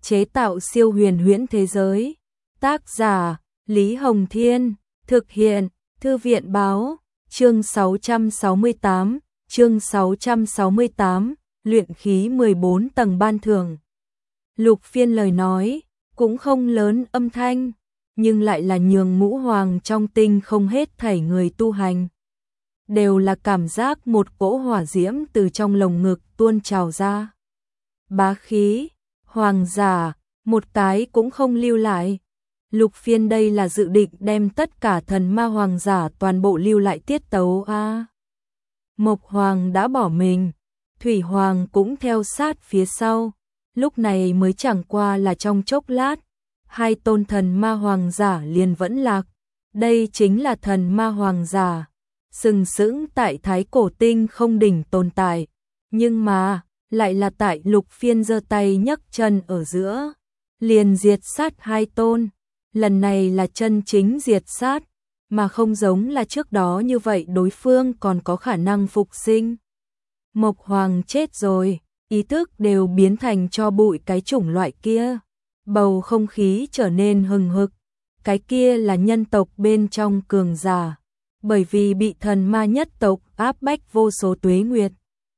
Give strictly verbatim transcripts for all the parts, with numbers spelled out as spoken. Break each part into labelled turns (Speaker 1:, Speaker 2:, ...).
Speaker 1: chế tạo siêu huyền huyễn thế giới. Tác giả, Lý Hồng Thiên, thực hiện, Thư viện Báo, chương sáu trăm sáu mươi tám, chương sáu trăm sáu mươi tám, luyện khí mười bốn tầng ban thưởng. Lục Phiên lời nói, cũng không lớn âm thanh, nhưng lại là nhường ngũ hoàng trong tinh không hết thảy người tu hành. Đều là cảm giác một cỗ hỏa diễm từ trong lồng ngực tuôn trào ra. Bá khí, hoàng giả, một cái cũng không lưu lại. Lục Phiên đây là dự định đem tất cả thần ma hoàng giả toàn bộ lưu lại tiết tấu a. À, Mộc Hoàng đã bỏ mình, Thủy Hoàng cũng theo sát phía sau, lúc này mới chẳng qua là trong chốc lát, hai tôn thần ma hoàng giả liền vẫn lạc. Đây chính là thần ma hoàng giả, sừng sững tại Thái Cổ Tinh không đỉnh tồn tại, nhưng mà lại là tại Lục Phiên giơ tay nhấc chân ở giữa, liền diệt sát hai tôn. Lần này là chân chính diệt sát, mà không giống là trước đó như vậy đối phương còn có khả năng phục sinh. Mộc Hoàng chết rồi, ý thức đều biến thành tro bụi cái chủng loại kia. Bầu không khí trở nên hừng hực, cái kia là nhân tộc bên trong cường giả, bởi vì bị thần ma nhất tộc áp bách vô số tuế nguyệt.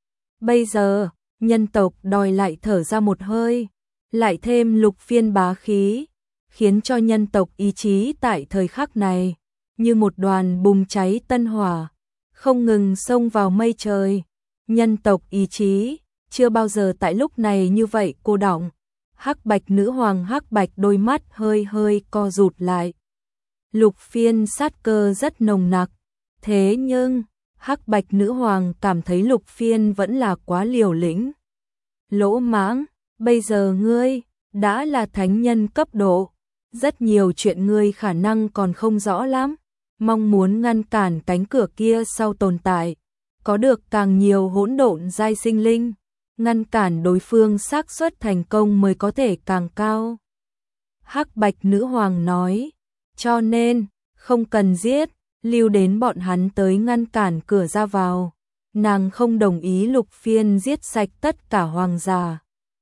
Speaker 1: Bây giờ, nhân tộc đòi lại thở ra một hơi, lại thêm Lục Phiên bá khí, khiến cho nhân tộc ý chí tại thời khắc này, như một đoàn bùng cháy tân hỏa, không ngừng xông vào mây trời. Nhân tộc ý chí, chưa bao giờ tại lúc này như vậy cô đọng. Hắc Bạch nữ hoàng hắc bạch đôi mắt hơi hơi co rụt lại. Lục Phiên sát cơ rất nồng nặc, thế nhưng Hắc Bạch nữ hoàng cảm thấy Lục Phiên vẫn là quá liều lĩnh. Lỗ mãng, bây giờ ngươi đã là thánh nhân cấp độ, rất nhiều chuyện ngươi khả năng còn không rõ lắm, mong muốn ngăn cản cánh cửa kia sau tồn tại, có được càng nhiều hỗn độn giai sinh linh, ngăn cản đối phương xác suất thành công mới có thể càng cao. Hắc Bạch nữ hoàng nói, cho nên không cần giết, lưu đến bọn hắn tới ngăn cản cửa ra vào. Nàng không đồng ý Lục Phiên giết sạch tất cả hoàng giả.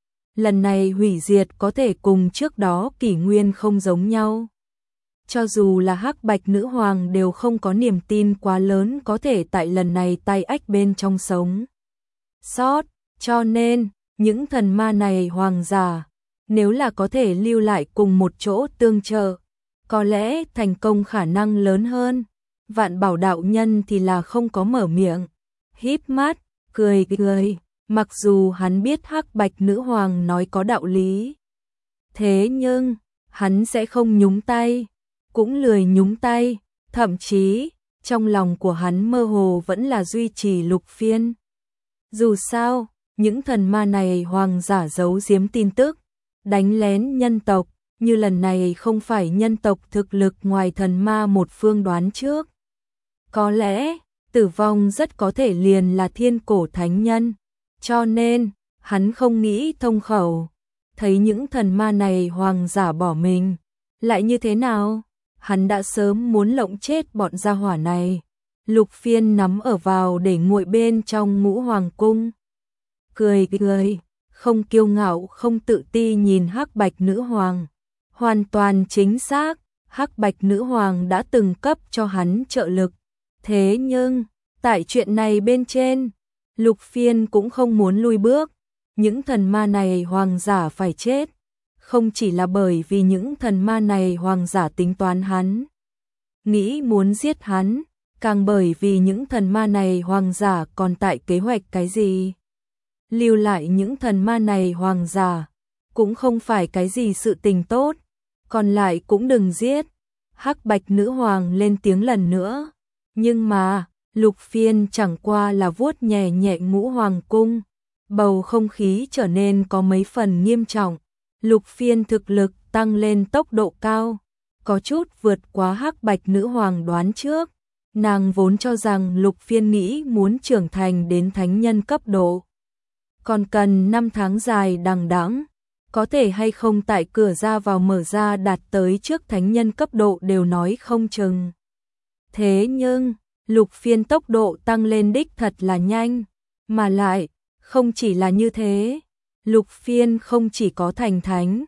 Speaker 1: Lần này hủy diệt có thể cùng trước đó kỷ nguyên không giống nhau. Cho dù là Hắc Bạch nữ hoàng đều không có niềm tin quá lớn có thể tại lần này tay ách bên trong sống sót, cho nên những thần ma này hoàng giả, nếu là có thể lưu lại cùng một chỗ tương trợ, có lẽ thành công khả năng lớn hơn. Vạn Bảo đạo nhân thì là không có mở miệng, híp mắt, cười cười, mặc dù hắn biết Hắc Bạch nữ hoàng nói có đạo lý. Thế nhưng, hắn sẽ không nhúng tay, cũng lười nhúng tay, thậm chí, trong lòng của hắn mơ hồ vẫn là duy trì Lục Phiên. Dù sao, những thần ma này hoàng giả giấu giếm tin tức, đánh lén nhân tộc, như lần này không phải nhân tộc thực lực ngoài thần ma một phương đoán trước. Có lẽ, tử vong rất có thể liền là thiên cổ thánh nhân, cho nên, hắn không nghĩ thông khẩu, thấy những thần ma này hoàng giả bỏ mình, lại như thế nào? Hắn đã sớm muốn lộng chết bọn gia hỏa này. Lục Phiên nắm ở vào để nguội bên trong ngũ hoàng cung. Cười cười, không kiêu ngạo không tự ti nhìn Hắc Bạch nữ hoàng. Hoàn toàn chính xác, Hắc Bạch nữ hoàng đã từng cấp cho hắn trợ lực. Thế nhưng, tại chuyện này bên trên, Lục Phiên cũng không muốn lui bước. Những thần ma này hoàng giả phải chết. Không chỉ là bởi vì những thần ma này hoàng giả tính toán hắn, nghĩ muốn giết hắn, càng bởi vì những thần ma này hoàng giả còn tại kế hoạch cái gì. Lưu lại những thần ma này hoàng giả, cũng không phải cái gì sự tình tốt, còn lại cũng đừng giết. Hắc Bạch nữ hoàng lên tiếng lần nữa, nhưng mà, Lục Phiên chẳng qua là vuốt nhẹ nhẹ ngũ hoàng cung, bầu không khí trở nên có mấy phần nghiêm trọng. Lục Phiên thực lực tăng lên tốc độ cao, có chút vượt quá Hắc Bạch nữ hoàng đoán trước. Nàng vốn cho rằng Lục Phiên nghĩ muốn trưởng thành đến thánh nhân cấp độ, còn cần năm tháng dài đằng đẵng, có thể hay không tại cửa ra vào mở ra đạt tới trước thánh nhân cấp độ đều nói không chừng. Thế nhưng, Lục Phiên tốc độ tăng lên đích thật là nhanh, mà lại, không chỉ là như thế. Lục Phiên không chỉ có thành thánh,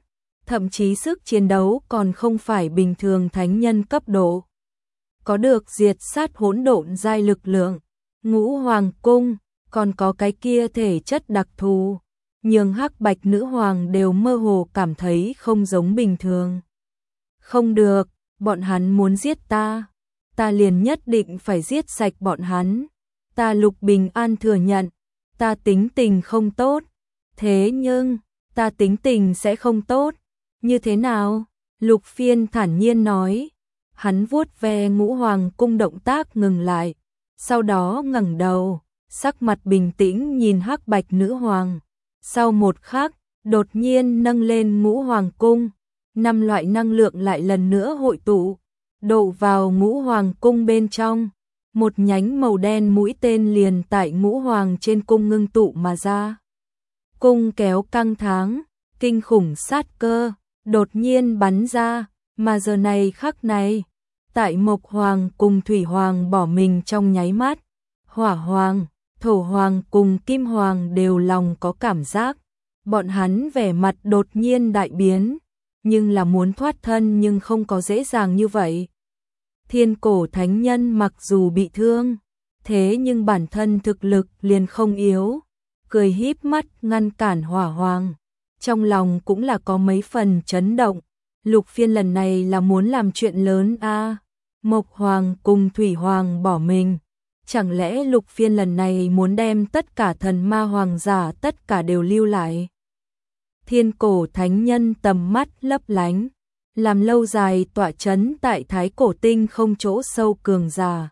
Speaker 1: thậm chí sức chiến đấu còn không phải bình thường thánh nhân cấp độ. Có được diệt sát hỗn độn giai lực lượng, Ngũ Hoàng cung, còn có cái kia thể chất đặc thù, nhưng Hắc Bạch nữ hoàng đều mơ hồ cảm thấy không giống bình thường. Không được, bọn hắn muốn giết ta, ta liền nhất định phải giết sạch bọn hắn. Ta Lục Bình An thừa nhận, ta tính tình không tốt, thế nhưng, ta tính tình sẽ không tốt. Như thế nào? Lục Phiên thản nhiên nói. Hắn vuốt ve Ngũ Hoàng cung động tác ngừng lại, sau đó ngẩng đầu, sắc mặt bình tĩnh nhìn Hắc Bạch nữ hoàng. Sau một khắc, đột nhiên nâng lên Ngũ Hoàng cung, năm loại năng lượng lại lần nữa hội tụ, đổ vào Ngũ Hoàng cung bên trong. Một nhánh màu đen mũi tên liền tại Ngũ Hoàng trên cung ngưng tụ mà ra. Cung kéo căng thẳng, kinh khủng sát cơ, đột nhiên bắn ra, mà giờ này khắc này, tại Mộc Hoàng cùng Thủy Hoàng bỏ mình trong nháy mắt, Hỏa Hoàng, Thổ Hoàng cùng Kim Hoàng đều lòng có cảm giác, bọn hắn vẻ mặt đột nhiên đại biến, nhưng là muốn thoát thân nhưng không có dễ dàng như vậy. Thiên cổ thánh nhân mặc dù bị thương, thế nhưng bản thân thực lực liền không yếu, cười híp mắt ngăn cản Hỏa Hoàng, trong lòng cũng là có mấy phần chấn động. Lục Phiên lần này là muốn làm chuyện lớn a. À, Mộc Hoàng cùng Thủy Hoàng bỏ mình, chẳng lẽ Lục Phiên lần này muốn đem tất cả thần ma hoàng giả tất cả đều lưu lại? Thiên cổ thánh nhân tầm mắt lấp lánh, làm lâu dài tọa chấn tại Thái Cổ Tinh không chỗ sâu cường giả.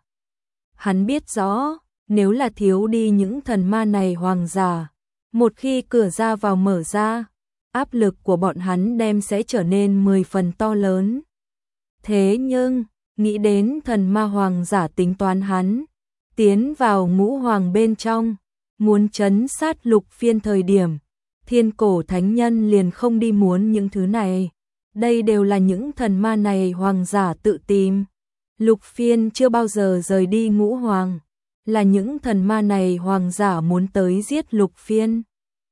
Speaker 1: Hắn biết rõ, nếu là thiếu đi những thần ma này hoàng giả, một khi cửa ra vào mở ra, áp lực của bọn hắn đem sẽ trở nên mười phần to lớn. Thế nhưng, nghĩ đến thần ma hoàng giả tính toán hắn, tiến vào Ngũ Hoàng bên trong, muốn trấn sát Lục Phiên thời điểm, thiên cổ thánh nhân liền không đi muốn những thứ này. Đây đều là những thần ma này hoàng giả tự tìm. Lục Phiên chưa bao giờ rời đi Ngũ Hoàng, là những thần ma này hoàng giả muốn tới giết Lục Phiên.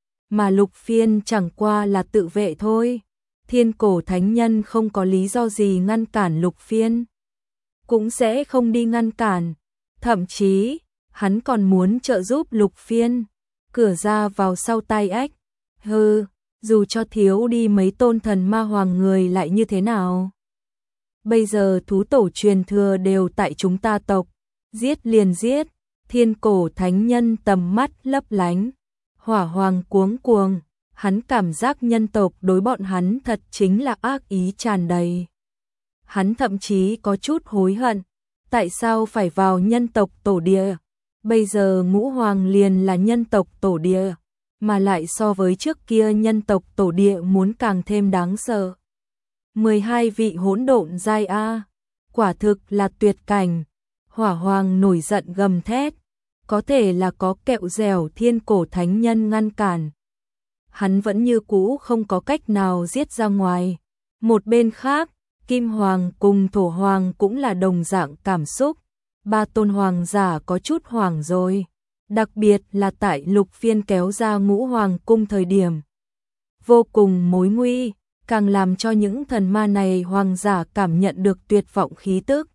Speaker 1: Mà Lục Phiên chẳng qua là tự vệ thôi. Thiên cổ thánh nhân không có lý do gì ngăn cản Lục Phiên, cũng sẽ không đi ngăn cản. Thậm chí, hắn còn muốn trợ giúp Lục Phiên, cửa ra vào sau tay ách. Hừ, dù cho thiếu đi mấy tôn thần ma hoàng người lại như thế nào? Bây giờ thú tổ truyền thừa đều tại chúng ta tộc, giết liền giết. Thiên cổ thánh nhân tầm mắt lấp lánh, Hỏa Hoàng cuống cuồng, hắn cảm giác nhân tộc đối bọn hắn thật chính là ác ý tràn đầy. Hắn thậm chí có chút hối hận, tại sao phải vào nhân tộc tổ địa? Bây giờ Ngũ Hoàng liền là nhân tộc tổ địa, mà lại so với trước kia nhân tộc tổ địa muốn càng thêm đáng sợ. mười hai vị hỗn độn giai A, quả thực là tuyệt cảnh. Hỏa Hoàng nổi giận gầm thét, có thể là có kẹo dẻo thiên cổ thánh nhân ngăn cản. Hắn vẫn như cũ không có cách nào giết ra ngoài. Một bên khác, Kim Hoàng cùng Thổ Hoàng cũng là đồng dạng cảm xúc. Ba tôn hoàng giả có chút hoảng rồi. Đặc biệt là tại Lục Phiên kéo ra Ngũ Hoàng cung thời điểm. Vô cùng mối nguy, càng làm cho những thần ma này hoàng giả cảm nhận được tuyệt vọng khí tức.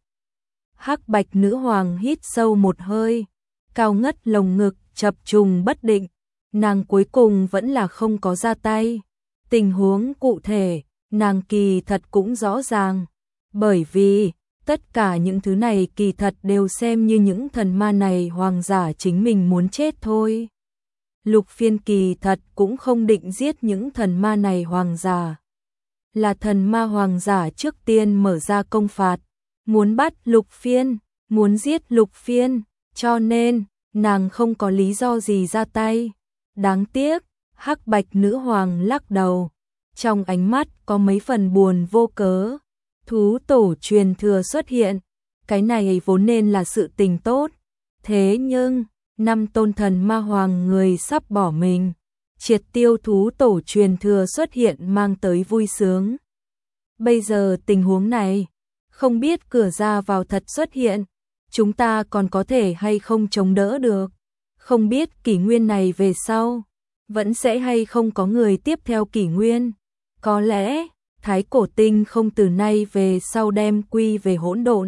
Speaker 1: Hắc Bạch nữ hoàng hít sâu một hơi, cao ngất lồng ngực, chập trùng bất định. Nàng cuối cùng vẫn là không có ra tay. Tình huống cụ thể, nàng kỳ thật cũng rõ ràng. Bởi vì, tất cả những thứ này kỳ thật đều xem như những thần ma này hoàng giả chính mình muốn chết thôi. Lục Phiên kỳ thật cũng không định giết những thần ma này hoàng giả. Là thần ma hoàng giả trước tiên mở ra công phạt, muốn bắt Lục Phiên, muốn giết Lục Phiên, cho nên, nàng không có lý do gì ra tay. Đáng tiếc, Hắc Bạch nữ hoàng lắc đầu, trong ánh mắt có mấy phần buồn vô cớ. Thú tổ truyền thừa xuất hiện, cái này vốn nên là sự tình tốt. Thế nhưng, năm tôn thần ma hoàng người sắp bỏ mình, triệt tiêu thú tổ truyền thừa xuất hiện mang tới vui sướng. Bây giờ tình huống này, không biết cửa ra vào thật xuất hiện, chúng ta còn có thể hay không chống đỡ được. Không biết kỷ nguyên này về sau, vẫn sẽ hay không có người tiếp theo kỷ nguyên. Có lẽ, Thái cổ tinh không từ nay về sau đem quy về hỗn độn.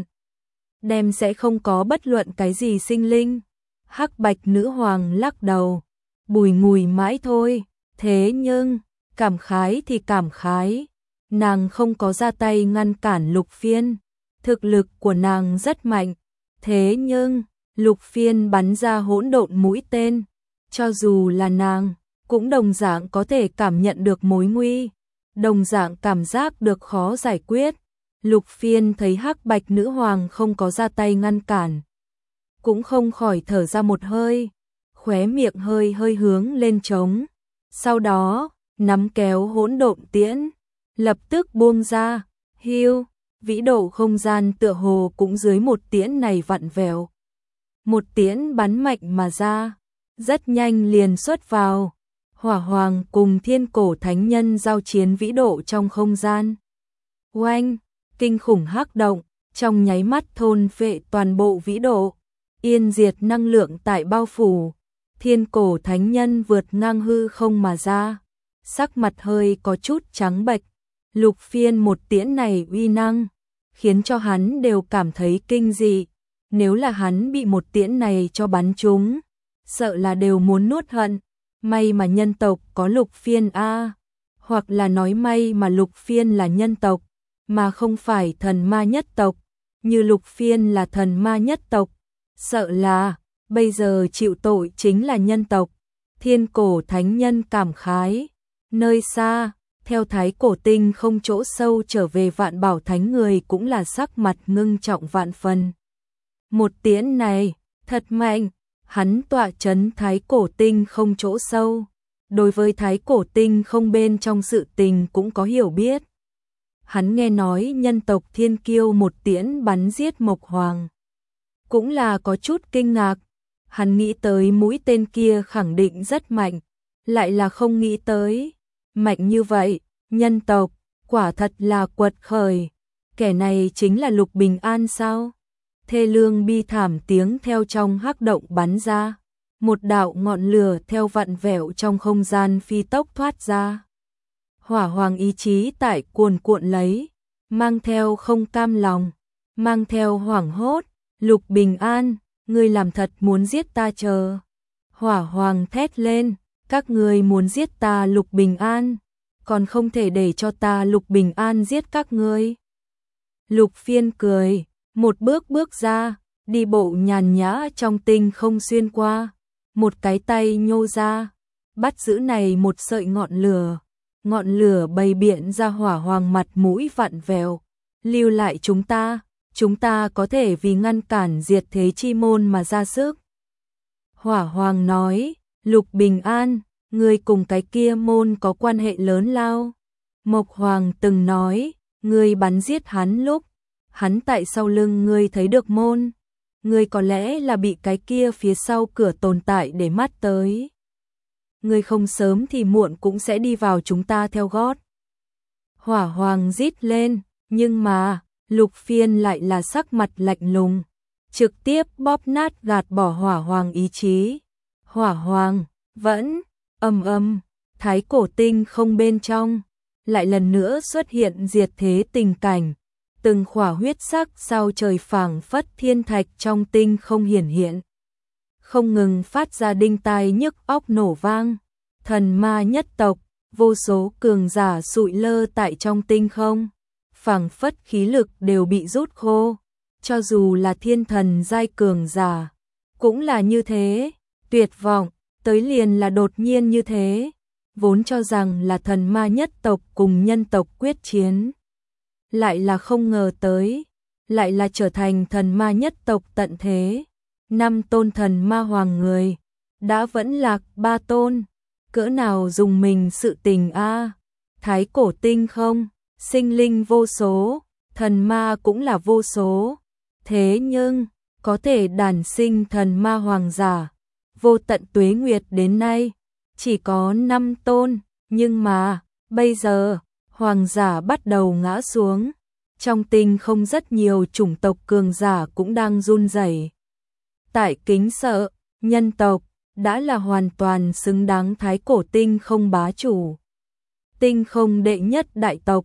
Speaker 1: Đem sẽ không có bất luận cái gì sinh linh. Hắc Bạch nữ hoàng lắc đầu, bùi ngùi mãi thôi, thế nhưng, cảm khái thì cảm khái, nàng không có ra tay ngăn cản Lục Phiên, thực lực của nàng rất mạnh, thế nhưng, Lục Phiên bắn ra hỗn độn mũi tên, cho dù là nàng, cũng đồng dạng có thể cảm nhận được mối nguy, đồng dạng cảm giác được khó giải quyết. Lục Phiên thấy Hắc Bạch nữ hoàng không có ra tay ngăn cản, cũng không khỏi thở ra một hơi, khóe miệng hơi hơi hướng lên trống. Sau đó, nắm kéo hỗn độn tiễn, lập tức buông ra, hiu, vĩ độ không gian tựa hồ cũng dưới một tiễn này vặn vẹo. Một tiễn bắn mạnh mà ra, rất nhanh liền xuất vào. Hỏa Hoàng cùng Thiên Cổ Thánh Nhân giao chiến vĩ độ trong không gian. Oanh, kinh khủng hắc động, trong nháy mắt thôn phệ toàn bộ vĩ độ, yên diệt năng lượng tại bao phủ. Thiên Cổ Thánh Nhân vượt ngang hư không mà ra, sắc mặt hơi có chút trắng bệch. Lục Phiên một tiễn này uy năng, khiến cho hắn đều cảm thấy kinh dị. Nếu là hắn bị một tiễn này cho bắn trúng, sợ là đều muốn nuốt hận. May mà nhân tộc có Lục Phiên a, hoặc là nói may mà Lục Phiên là nhân tộc, mà không phải thần ma nhất tộc. Như Lục Phiên là thần ma nhất tộc, sợ là bây giờ chịu tội chính là nhân tộc. Thiên Cổ Thánh Nhân cảm khái, nơi xa, theo Thái Cổ Tinh không chỗ sâu trở về Vạn Bảo Thánh người cũng là sắc mặt ngưng trọng vạn phần. Một tiễn này, thật mạnh, hắn tọa chấn Thái Cổ Tinh không chỗ sâu, đối với Thái Cổ Tinh không bên trong sự tình cũng có hiểu biết. Hắn nghe nói nhân tộc Thiên Kiêu một tiễn bắn giết Mộc Hoàng, cũng là có chút kinh ngạc. Hắn nghĩ tới mũi tên kia khẳng định rất mạnh, lại là không nghĩ tới mạnh như vậy. Nhân tộc quả thật là quật khởi, kẻ này chính là Lục Bình An sao? Thê lương bi thảm tiếng theo trong hắc động bắn ra, một đạo ngọn lửa theo vặn vẹo trong không gian phi tốc thoát ra. Hỏa Hoàng ý chí tại cuồn cuộn lấy, mang theo không cam lòng, mang theo hoảng hốt. Lục Bình An, ngươi làm thật muốn giết ta chờ. Hỏa Hoàng thét lên, các ngươi muốn giết ta Lục Bình An, còn không thể để cho ta Lục Bình An giết các ngươi. Lục Phiên cười, một bước bước ra, đi bộ nhàn nhã trong tinh không xuyên qua, một cái tay nhô ra, bắt giữ này một sợi ngọn lửa. Ngọn lửa bày biện ra Hỏa Hoàng mặt mũi vặn vẹo, lưu lại chúng ta, chúng ta có thể vì ngăn cản diệt thế chi môn mà ra sức. Hỏa Hoàng nói, Lục Bình An, ngươi cùng cái kia môn có quan hệ lớn lao. Mộc Hoàng từng nói, ngươi bắn giết hắn lúc, hắn tại sau lưng ngươi thấy được môn, ngươi có lẽ là bị cái kia phía sau cửa tồn tại để mắt tới. Ngươi không sớm thì muộn cũng sẽ đi vào chúng ta theo gót. Hỏa Hoàng rít lên, nhưng mà, Lục Phiên lại là sắc mặt lạnh lùng, trực tiếp bóp nát gạt bỏ Hỏa Hoàng ý chí. Hỏa Hoàng, vẫn, ầm ầm, Thái Cổ Tinh không bên trong, lại lần nữa xuất hiện diệt thế tình cảnh. Từng khỏa huyết sắc sao trời phảng phất thiên thạch trong tinh không hiển hiện, không ngừng phát ra đinh tai nhức óc nổ vang. Thần ma nhất tộc, vô số cường giả sụi lơ tại trong tinh không, phảng phất khí lực đều bị rút khô. Cho dù là thiên thần giai cường giả, cũng là như thế, tuyệt vọng, tới liền là đột nhiên như thế. Vốn cho rằng là thần ma nhất tộc cùng nhân tộc quyết chiến, lại là không ngờ tới, lại là trở thành thần ma nhất tộc tận thế. Năm tôn thần ma hoàng người, đã vẫn lạc ba tôn, cỡ nào dùng mình sự tình a. Thái Cổ Tinh không, sinh linh vô số, thần ma cũng là vô số, thế nhưng, có thể đản sinh thần ma hoàng giả, vô tận tuế nguyệt đến nay, chỉ có năm tôn, nhưng mà, bây giờ, hoàng giả bắt đầu ngã xuống. Trong tinh không rất nhiều chủng tộc cường giả cũng đang run rẩy. Tại kính sợ, nhân tộc đã là hoàn toàn xứng đáng Thái Cổ Tinh không bá chủ. Tinh không đệ nhất đại tộc,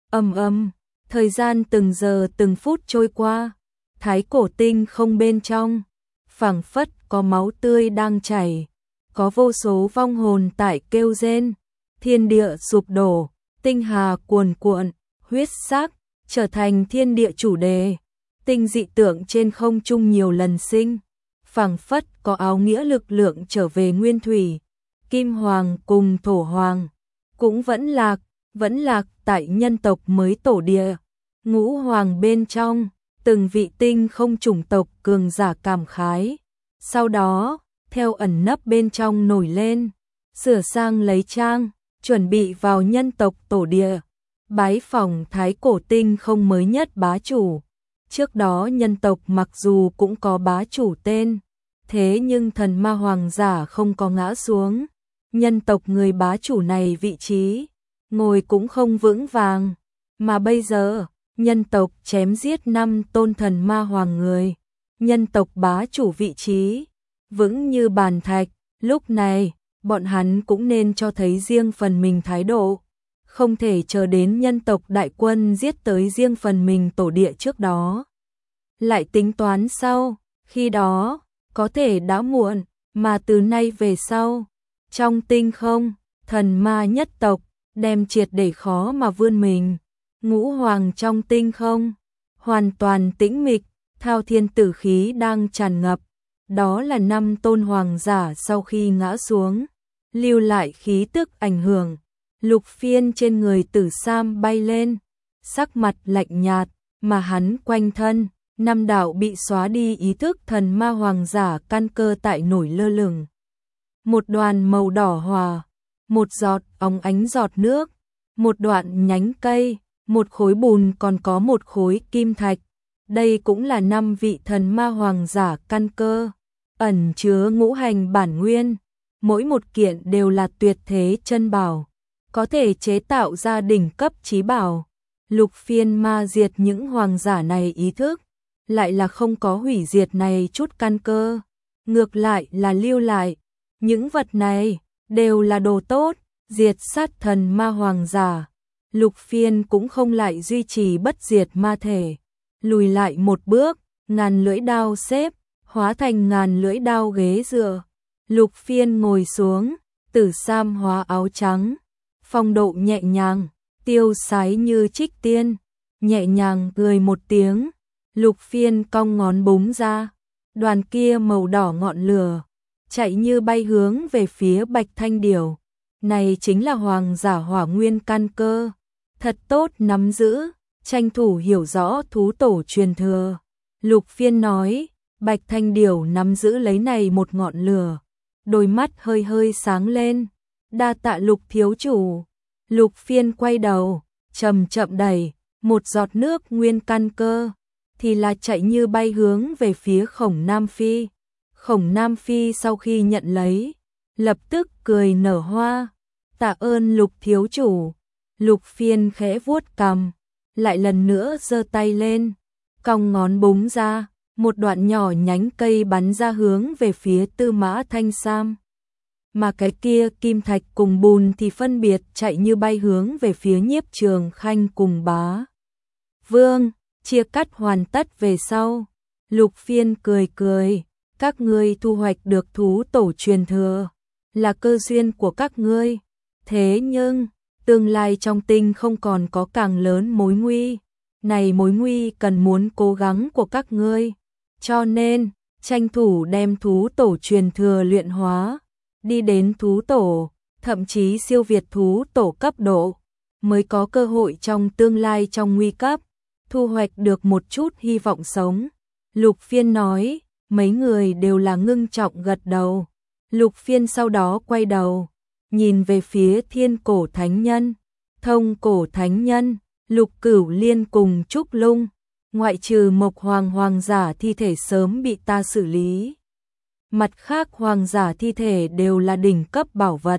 Speaker 1: Ầm ầm, thời gian từng giờ từng phút trôi qua, thái cổ tinh không bên trong, phảng phất có máu tươi đang chảy, có vô số vong hồn tại kêu rên, thiên địa sụp đổ, tinh hà cuồn cuộn, huyết sắc trở thành thiên địa chủ đề, tinh dị tượng trên không trung nhiều lần sinh, phảng phất có áo nghĩa lực lượng trở về nguyên thủy, kim hoàng cùng thổ hoàng cũng vẫn lạc, vẫn lạc tại nhân tộc mới tổ địa, ngũ hoàng bên trong, từng vị tinh không chủng tộc cường giả cảm khái, sau đó, theo ẩn nấp bên trong nổi lên, sửa sang lấy trang, chuẩn bị vào nhân tộc tổ địa, bái phỏng thái cổ tinh không mới nhất bá chủ. Trước đó nhân tộc mặc dù cũng có bá chủ tên, thế nhưng thần ma hoàng giả không có ngã xuống, nhân tộc người bá chủ này vị trí, ngồi cũng không vững vàng, mà bây giờ, nhân tộc chém giết năm tôn thần ma hoàng người, nhân tộc bá chủ vị trí, vững như bàn thạch, lúc này, bọn hắn cũng nên cho thấy riêng phần mình thái độ, không thể chờ đến nhân tộc đại quân giết tới riêng phần mình tổ địa trước đó. Lại tính toán sau, khi đó, có thể đã muộn, mà từ nay về sau, trong tinh không, thần ma nhất tộc, đem triệt để khó mà vươn mình, ngũ hoàng trong tinh không, hoàn toàn tĩnh mịch, thao thiên tử khí đang tràn ngập, đó là năm tôn hoàng giả sau khi ngã xuống, lưu lại khí tức ảnh hưởng, Lục Phiên trên người Tử Sam bay lên, sắc mặt lạnh nhạt, mà hắn quanh thân, năm đạo bị xóa đi ý thức thần ma hoàng giả căn cơ tại nổi lơ lửng. Một đoàn màu đỏ hòa, một giọt óng ánh giọt nước, một đoạn nhánh cây, một khối bùn còn có một khối kim thạch. Đây cũng là năm vị thần ma hoàng giả căn cơ, ẩn chứa ngũ hành bản nguyên, mỗi một kiện đều là tuyệt thế chân bảo, có thể chế tạo ra đỉnh cấp chí bảo. Lục Phiên ma diệt những hoàng giả này ý thức, lại là không có hủy diệt này chút căn cơ, ngược lại là lưu lại. Những vật này đều là đồ tốt, diệt sát thần ma hoàng giả. Lục Phiên cũng không lại duy trì bất diệt ma thể, lùi lại một bước, ngàn lưỡi đao xếp, hóa thành ngàn lưỡi đao ghế dựa. Lục Phiên ngồi xuống, Tử Sam hóa áo trắng, phong độ nhẹ nhàng, tiêu sái như trích tiên, nhẹ nhàng cười một tiếng, Lục Phiên cong ngón búng ra, đoàn kia màu đỏ ngọn lửa, chạy như bay hướng về phía Bạch Thanh Điểu. Này chính là hoàng giả hỏa nguyên căn cơ, thật tốt nắm giữ, tranh thủ hiểu rõ thú tổ truyền thừa. Lục Phiên nói, Bạch Thanh Điểu nắm giữ lấy này một ngọn lửa, đôi mắt hơi hơi sáng lên, đa tạ Lục thiếu chủ. Lục Phiên quay đầu, chậm chậm đẩy, một giọt nước nguyên căn cơ, thì là chạy như bay hướng về phía Khổng Nam Phi. Khổng Nam Phi sau khi nhận lấy, lập tức cười nở hoa, tạ ơn Lục thiếu chủ. Lục Phiên khẽ vuốt cằm, lại lần nữa giơ tay lên, cong ngón búng ra, một đoạn nhỏ nhánh cây bắn ra hướng về phía Tư Mã Thanh Sam. Mà cái kia kim thạch cùng bùn thì phân biệt chạy như bay hướng về phía Nhiếp Trường Khanh cùng Bá Vương, chia cắt hoàn tất về sau. Lục Phiên cười cười, các ngươi thu hoạch được thú tổ truyền thừa, là cơ duyên của các ngươi. Thế nhưng, tương lai trong tinh không còn có càng lớn mối nguy, này mối nguy cần muốn cố gắng của các ngươi. Cho nên, tranh thủ đem thú tổ truyền thừa luyện hóa, đi đến thú tổ, thậm chí siêu việt thú tổ cấp độ, mới có cơ hội trong tương lai trong nguy cấp, thu hoạch được một chút hy vọng sống. Lục Phiên nói, mấy người đều là ngưng trọng gật đầu. Lục Phiên sau đó quay đầu, nhìn về phía Thiên Cổ Thánh Nhân, Thông Cổ Thánh Nhân, Lục Cửu Liên cùng Trúc Lung, ngoại trừ Mộc Hoàng hoàng giả thi thể sớm bị ta xử lý. Mặt khác hoàng giả thi thể đều là đỉnh cấp bảo vật.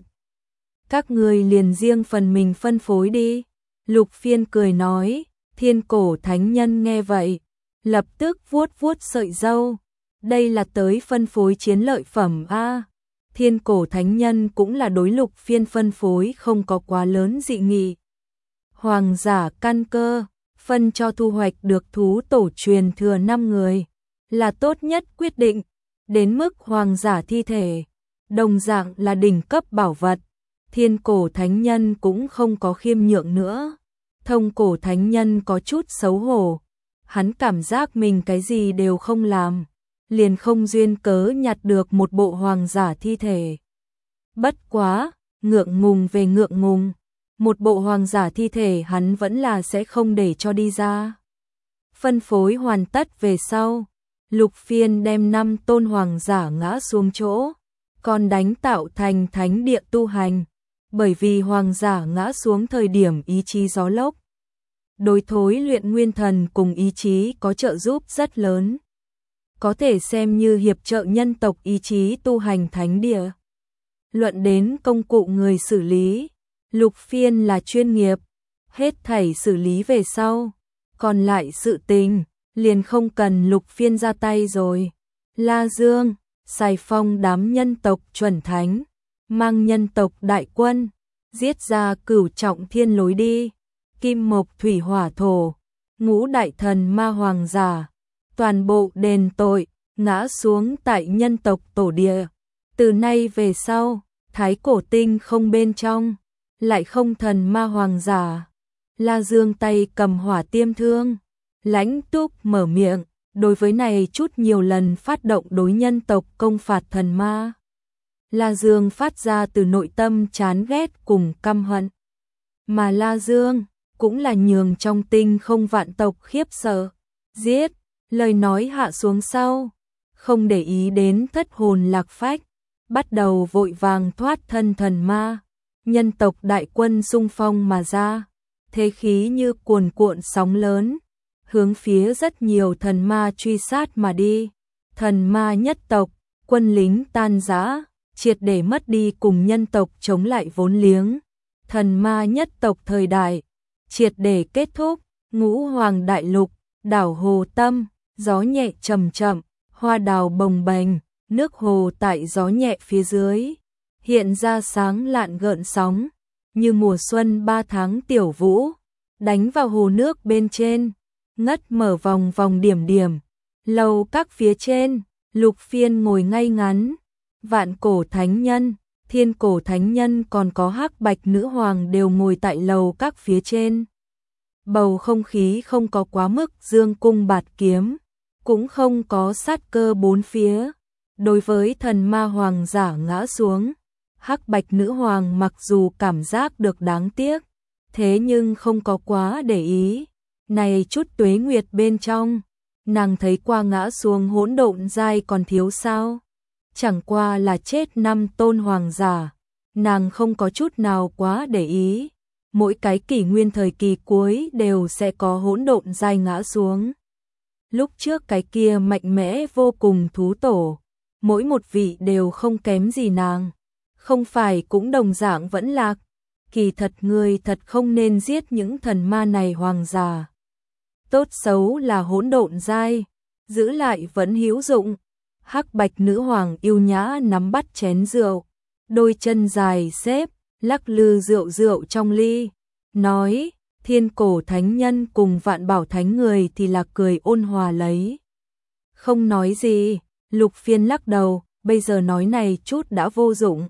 Speaker 1: Các ngươi liền riêng phần mình phân phối đi. Lục Phiên cười nói, Thiên Cổ Thánh Nhân nghe vậy, lập tức vuốt vuốt sợi râu. Đây là tới phân phối chiến lợi phẩm a. Thiên Cổ Thánh Nhân cũng là đối Lục Phiên phân phối không có quá lớn dị nghị. Hoàng giả căn cơ, phân cho thu hoạch được thú tổ truyền thừa năm người, là tốt nhất quyết định, đến mức hoàng giả thi thể, đồng dạng là đỉnh cấp bảo vật. Thiên cổ thánh nhân cũng không có khiêm nhượng nữa. Thông cổ thánh nhân có chút xấu hổ, hắn cảm giác mình cái gì đều không làm, liền không duyên cớ nhặt được một bộ hoàng giả thi thể. Bất quá, ngượng ngùng về ngượng ngùng, một bộ hoàng giả thi thể hắn vẫn là sẽ không để cho đi ra. Phân phối hoàn tất về sau, Lục Phiên đem năm tôn hoàng giả ngã xuống chỗ, còn đánh tạo thành thánh địa tu hành, bởi vì hoàng giả ngã xuống thời điểm ý chí gió lốc. Đối thối luyện nguyên thần cùng ý chí có trợ giúp rất lớn, có thể xem như hiệp trợ nhân tộc ý chí tu hành thánh địa. Luận đến công cụ người xử lý, Lục Phiên là chuyên nghiệp, hết thảy xử lý về sau, còn lại sự tình, liền không cần Lục Phiên ra tay rồi. La Dương, Sài Phong đám nhân tộc chuẩn thánh, mang nhân tộc đại quân, giết ra cửu trọng thiên lối đi, kim mộc thủy hỏa thổ, ngũ đại thần ma hoàng giả, toàn bộ đền tội, ngã xuống tại nhân tộc tổ địa. Từ nay về sau, Thái Cổ Tinh không bên trong, lại không thần ma hoàng giả. La Dương tay cầm hỏa tiêm thương, lãnh túc mở miệng, đối với này chút nhiều lần phát động đối nhân tộc công phạt thần ma. La Dương phát ra từ nội tâm chán ghét cùng căm hận. Mà La Dương cũng là nhường trong tinh không vạn tộc khiếp sợ. Giết, lời nói hạ xuống sau, không để ý đến thất hồn lạc phách, bắt đầu vội vàng thoát thân thần ma. Nhân tộc đại quân xung phong mà ra, thế khí như cuồn cuộn sóng lớn, hướng phía rất nhiều thần ma truy sát mà đi. Thần ma nhất tộc, quân lính tan rã, triệt để mất đi cùng nhân tộc chống lại vốn liếng. Thần ma nhất tộc thời đại, triệt để kết thúc. Ngũ hoàng đại lục, đảo Hồ Tâm, gió nhẹ chậm chậm, hoa đào bồng bềnh, nước hồ tại gió nhẹ phía dưới, hiện ra sáng lạn gợn sóng, như mùa xuân ba tháng tiểu vũ, đánh vào hồ nước bên trên, ngất mở vòng vòng điểm điểm. Lầu các phía trên, Lục Phiên ngồi ngay ngắn, vạn cổ thánh nhân, thiên cổ thánh nhân còn có hắc bạch nữ hoàng đều ngồi tại lầu các phía trên. Bầu không khí không có quá mức dương cung bạt kiếm, cũng không có sát cơ bốn phía. Đối với thần ma hoàng giả ngã xuống, hắc bạch nữ hoàng mặc dù cảm giác được đáng tiếc, thế nhưng không có quá để ý. Này chút tuế nguyệt bên trong, nàng thấy qua ngã xuống hỗn độn giai còn thiếu sao? Chẳng qua là chết năm tôn hoàng giả, nàng không có chút nào quá để ý. Mỗi cái kỷ nguyên thời kỳ cuối đều sẽ có hỗn độn giai ngã xuống. Lúc trước cái kia mạnh mẽ vô cùng thú tổ, mỗi một vị đều không kém gì nàng, không phải cũng đồng dạng vẫn lạc. Kỳ thật người thật không nên giết những thần ma này hoàng giả. Tốt xấu là hỗn độn giai, giữ lại vẫn hữu dụng. Hắc bạch nữ hoàng yêu nhã nắm bắt chén rượu, đôi chân dài xếp, lắc lư rượu rượu trong ly, nói, thiên cổ thánh nhân cùng vạn bảo thánh người thì là cười ôn hòa lấy. Không nói gì, Lục Phiên lắc đầu, bây giờ nói này chút đã vô dụng.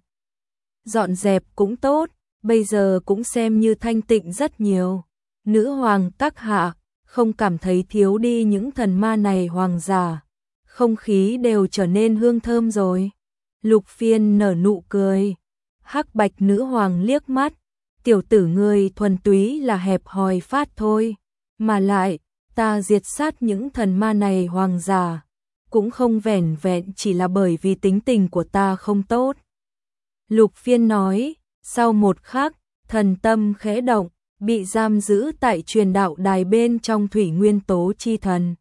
Speaker 1: Dọn dẹp cũng tốt, bây giờ cũng xem như thanh tịnh rất nhiều. Nữ hoàng các hạ, không cảm thấy thiếu đi những thần ma này hoàng giả, không khí đều trở nên hương thơm rồi. Lục Phiên nở nụ cười, hắc bạch nữ hoàng liếc mắt, tiểu tử ngươi thuần túy là hẹp hòi phát thôi, mà lại, ta diệt sát những thần ma này hoàng giả, cũng không vẻn vẹn chỉ là bởi vì tính tình của ta không tốt. Lục Phiên nói, sau một khắc, thần tâm khẽ động, bị giam giữ tại truyền đạo đài bên trong thủy nguyên tố chi thần.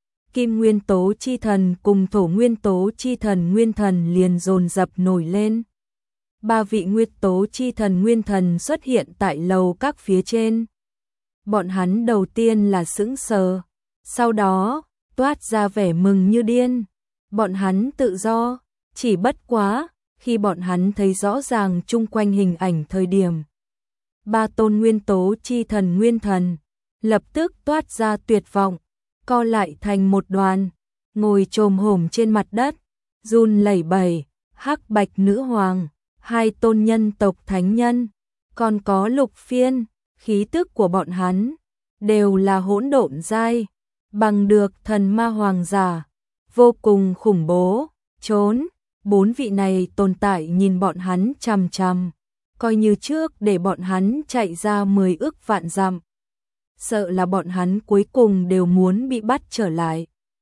Speaker 1: Kim nguyên tố chi thần cùng thổ nguyên tố chi thần nguyên thần liền dồn dập nổi lên. Ba vị nguyên tố chi thần nguyên thần xuất hiện tại lầu các phía trên. Bọn hắn đầu tiên là sững sờ, sau đó toát ra vẻ mừng như điên. Bọn hắn tự do, chỉ bất quá, khi bọn hắn thấy rõ ràng chung quanh hình ảnh thời điểm, ba tôn nguyên tố chi thần nguyên thần, lập tức toát ra tuyệt vọng, co lại thành một đoàn, ngồi chồm hổm trên mặt đất, run lẩy bẩy, hắc bạch nữ hoàng, hai tôn nhân tộc thánh nhân, còn có Lục Phiên, khí tức của bọn hắn, đều là hỗn độn giai, bằng được thần ma hoàng giả, vô cùng khủng bố, trốn, bốn vị này tồn tại nhìn bọn hắn chằm chằm, coi như trước để bọn hắn chạy ra mười ức vạn dặm. Sợ là bọn hắn cuối cùng đều muốn bị bắt trở lại.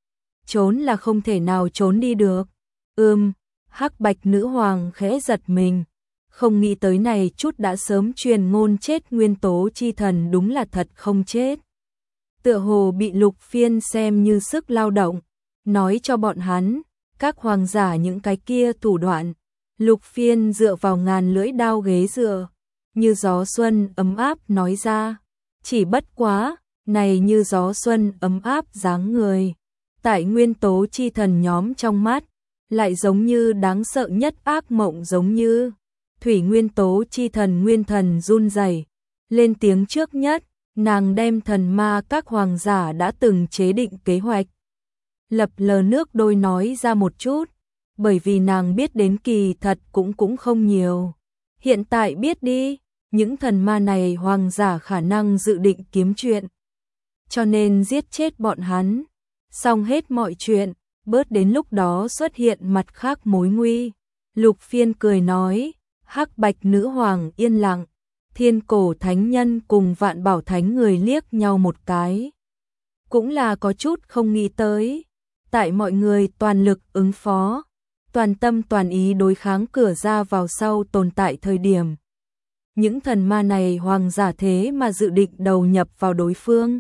Speaker 1: Trốn là không thể nào trốn đi được. Ưm, hắc bạch nữ hoàng khẽ giật mình, không nghĩ tới này chút đã sớm truyền ngôn chết nguyên tố chi thần đúng là thật không chết. Tựa hồ bị Lục Phiên xem như sức lao động, nói cho bọn hắn, các hoàng giả những cái kia thủ đoạn. Lục Phiên dựa vào ngàn lưỡi đao ghế dựa, như gió xuân ấm áp nói ra, chỉ bất quá, này như gió xuân ấm áp dáng người. Tại nguyên tố chi thần nhóm trong mắt, lại giống như đáng sợ nhất ác mộng giống như. Thủy nguyên tố chi thần nguyên thần run rẩy, lên tiếng trước nhất, nàng đem thần ma các hoàng giả đã từng chế định kế hoạch. Lập lờ nước đôi nói ra một chút, bởi vì nàng biết đến kỳ thật cũng cũng không nhiều. Hiện tại biết đi, những thần ma này hoàng giả khả năng dự định kiếm chuyện. Cho nên giết chết bọn hắn, xong hết mọi chuyện, bớt đến lúc đó xuất hiện mặt khác mối nguy. Lục Phiên cười nói, hắc bạch nữ hoàng yên lặng, thiên cổ thánh nhân cùng vạn bảo thánh người liếc nhau một cái. Cũng là có chút không nghĩ tới, tại mọi người toàn lực ứng phó, toàn tâm toàn ý đối kháng cửa ra vào sau tồn tại thời điểm. Những thần ma này hoàng giả thế mà dự định đầu nhập vào đối phương.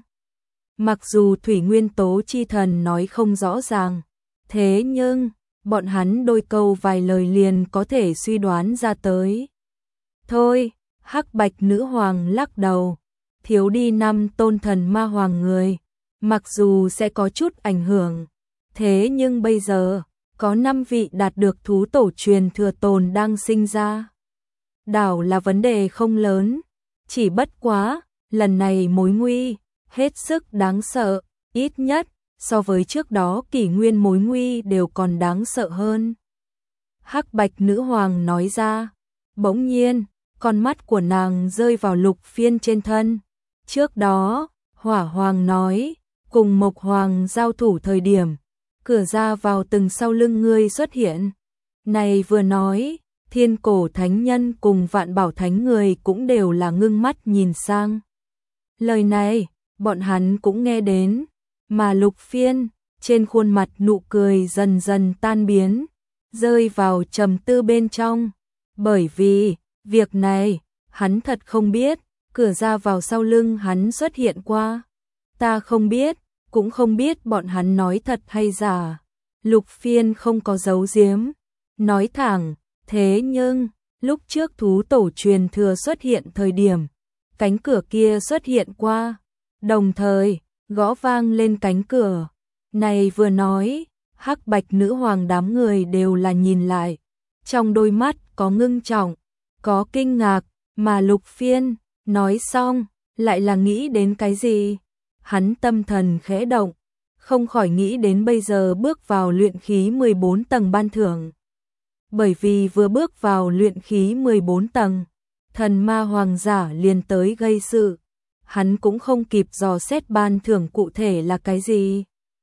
Speaker 1: Mặc dù thủy nguyên tố chi thần nói không rõ ràng, thế nhưng, bọn hắn đôi câu vài lời liền có thể suy đoán ra tới. Thôi, hắc bạch nữ hoàng lắc đầu, thiếu đi năm tôn thần ma hoàng người, mặc dù sẽ có chút ảnh hưởng, thế nhưng bây giờ, có năm vị đạt được thú tổ truyền thừa tồn đang sinh ra. Đảo là vấn đề không lớn, chỉ bất quá, lần này mối nguy, hết sức đáng sợ, ít nhất, so với trước đó kỷ nguyên mối nguy đều còn đáng sợ hơn. Hắc bạch nữ hoàng nói ra, bỗng nhiên, con mắt của nàng rơi vào Lục Phiên trên thân. Trước đó, Hỏa Hoàng nói, cùng Mộc Hoàng giao thủ thời điểm, cửa ra vào từng sau lưng ngươi xuất hiện. Này vừa nói, thiên cổ thánh nhân cùng vạn bảo thánh người cũng đều là ngưng mắt nhìn sang. Lời này, bọn hắn cũng nghe đến, mà Lục Phiên, trên khuôn mặt nụ cười dần dần tan biến, rơi vào trầm tư bên trong. Bởi vì, việc này, hắn thật không biết, cửa ra vào sau lưng hắn xuất hiện qua. Ta không biết, cũng không biết bọn hắn nói thật hay giả. Lục Phiên không có giấu giếm, nói thẳng, thế nhưng, lúc trước thú tổ truyền thừa xuất hiện thời điểm, cánh cửa kia xuất hiện qua, đồng thời, gõ vang lên cánh cửa. Này vừa nói, hắc bạch nữ hoàng đám người đều là nhìn lại, trong đôi mắt có ngưng trọng, có kinh ngạc, mà Lục Phiên, nói xong, lại là nghĩ đến cái gì? Hắn tâm thần khẽ động, không khỏi nghĩ đến bây giờ bước vào luyện khí mười bốn tầng ban thưởng. Bởi vì vừa bước vào luyện khí mười bốn tầng, thần ma hoàng giả liền tới gây sự. Hắn cũng không kịp dò xét ban thưởng cụ thể là cái gì.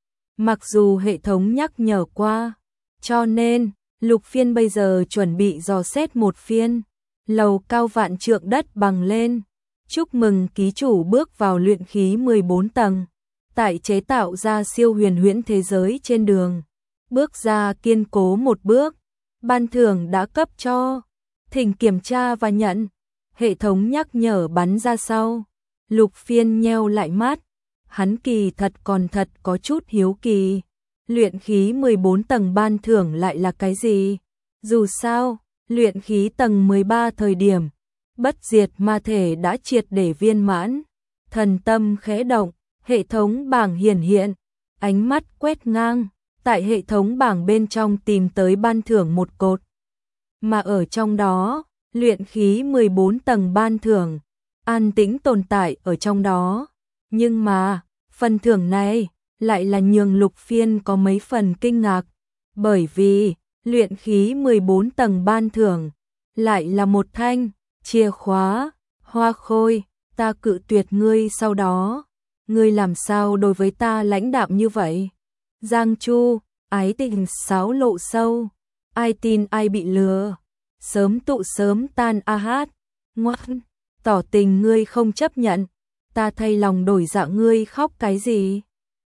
Speaker 1: Mặc dù hệ thống nhắc nhở qua, cho nên, Lục Phiên bây giờ chuẩn bị dò xét một phiên. Lầu cao vạn trượng đất bằng lên. Chúc mừng ký chủ bước vào luyện khí mười bốn tầng. Tại chế tạo ra siêu huyền huyễn thế giới trên đường. Bước ra kiên cố một bước. Ban thưởng đã cấp cho. Thỉnh kiểm tra và nhận. Hệ thống nhắc nhở bắn ra sau. Lục Phiên nheo lại mắt. Hắn kỳ thật còn thật có chút hiếu kỳ. Luyện khí mười bốn tầng ban thưởng lại là cái gì? Dù sao, luyện khí tầng mười ba thời điểm, bất diệt ma thể đã triệt để viên mãn. Thần tâm khẽ động, hệ thống bảng hiển hiện, ánh mắt quét ngang, tại hệ thống bảng bên trong tìm tới ban thưởng một cột. Mà ở trong đó, luyện khí mười bốn tầng ban thưởng, an tĩnh tồn tại ở trong đó. Nhưng mà, phần thưởng này lại là nhường Lục Phiên có mấy phần kinh ngạc, bởi vì luyện khí mười bốn tầng ban thưởng lại là một thanh chìa khóa. Hoa Khôi, ta cự tuyệt ngươi sau đó, ngươi làm sao đối với ta lãnh đạm như vậy? Giang Chu, ái tình sáo lộ sâu, ai tin ai bị lừa, sớm tụ sớm tan a hát, ngoan, tỏ tình ngươi không chấp nhận, ta thay lòng đổi dạ ngươi khóc cái gì?